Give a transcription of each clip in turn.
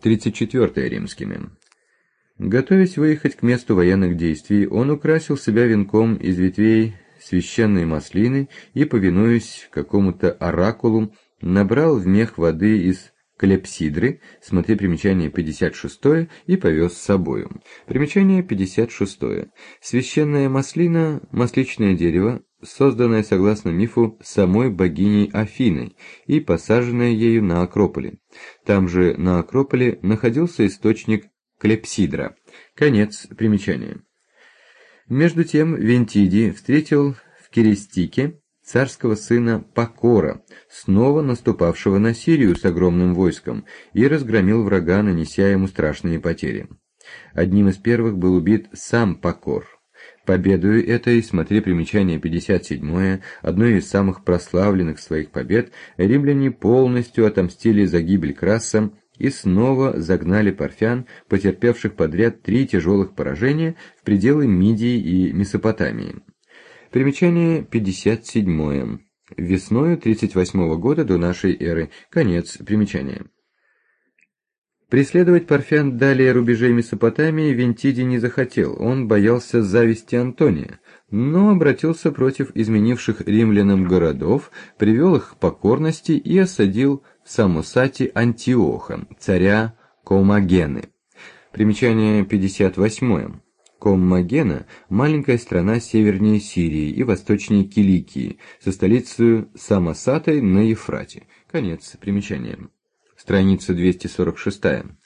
34 римскими. Готовясь выехать к месту военных действий, он украсил себя венком из ветвей священной маслины и, повинуясь какому-то оракулу, набрал в мех воды из клепсидры, смотри примечание 56, и повез с собою. Примечание 56. Священная маслина – масличное дерево, созданное, согласно мифу, самой богиней Афиной и посаженное ею на Акрополе. Там же на Акрополе находился источник клепсидра. Конец примечания. Между тем Вентидий встретил в Керестике царского сына Пакора, снова наступавшего на Сирию с огромным войском, и разгромил врага, нанеся ему страшные потери. Одним из первых был убит сам Пакор. Победою этой, смотри примечание 57, одной из самых прославленных своих побед, римляне полностью отомстили за гибель Краса и снова загнали парфян, потерпевших подряд 3 тяжелых поражения, в пределы Мидии и Месопотамии. Примечание 57. Весною 38 года до нашей эры. Конец примечания. Преследовать парфян далее рубежей Месопотамии Вентидий не захотел, он боялся зависти Антония, но обратился против изменивших римлянам городов, привел их к покорности и осадил в Самосате Антиоха, царя Коммагены. Примечание 58. Коммагена – маленькая страна севернее Сирии и восточнее Киликии, со столицей Самосатой на Ефрате. Конец примечания. Страница 246.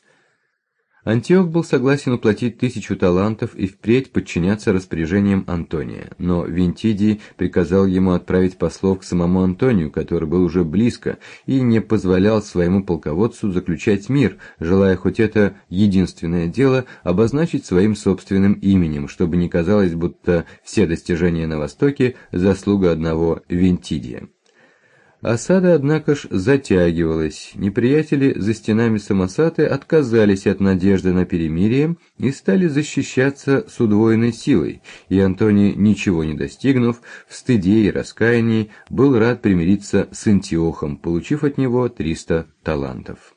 Антиох был согласен уплатить 1000 талантов и впредь подчиняться распоряжениям Антония, но Вентидий приказал ему отправить послов к самому Антонию, который был уже близко, и не позволял своему полководцу заключать мир, желая хоть это единственное дело обозначить своим собственным именем, чтобы не казалось, будто все достижения на Востоке – заслуга одного Вентидия. Осада, однако ж, затягивалась, неприятели за стенами Самосаты отказались от надежды на перемирие и стали защищаться с удвоенной силой, и Антоний, ничего не достигнув, в стыде и раскаянии, был рад примириться с Антиохом, получив от него 300 талантов.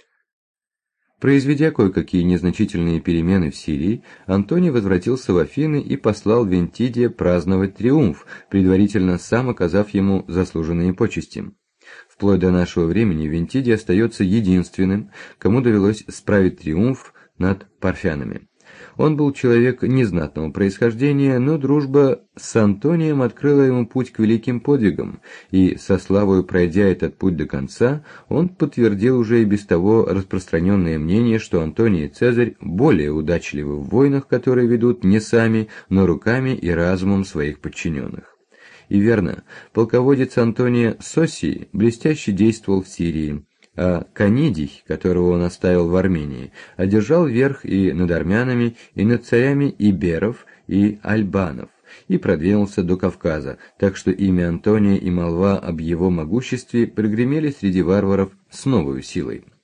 Произведя кое-какие незначительные перемены в Сирии, Антоний возвратился в Афины и послал Вентидия праздновать триумф, предварительно сам оказав ему заслуженные почести. Вплоть до нашего времени Вентидий остается единственным, кому довелось справить триумф над парфянами. Он был человек незнатного происхождения, но дружба с Антонием открыла ему путь к великим подвигам, и, со славою пройдя этот путь до конца, он подтвердил уже и без того распространенное мнение, что Антоний и Цезарь более удачливы в войнах, которые ведут не сами, но руками и разумом своих подчиненных. И верно, полководец Антония Соссий блестяще действовал в Сирии, а Канидий, которого он оставил в Армении, одержал верх и над армянами, и над царями иберов и альбанов, и продвинулся до Кавказа, так что имя Антония и молва об его могуществе прогремели среди варваров с новой силой.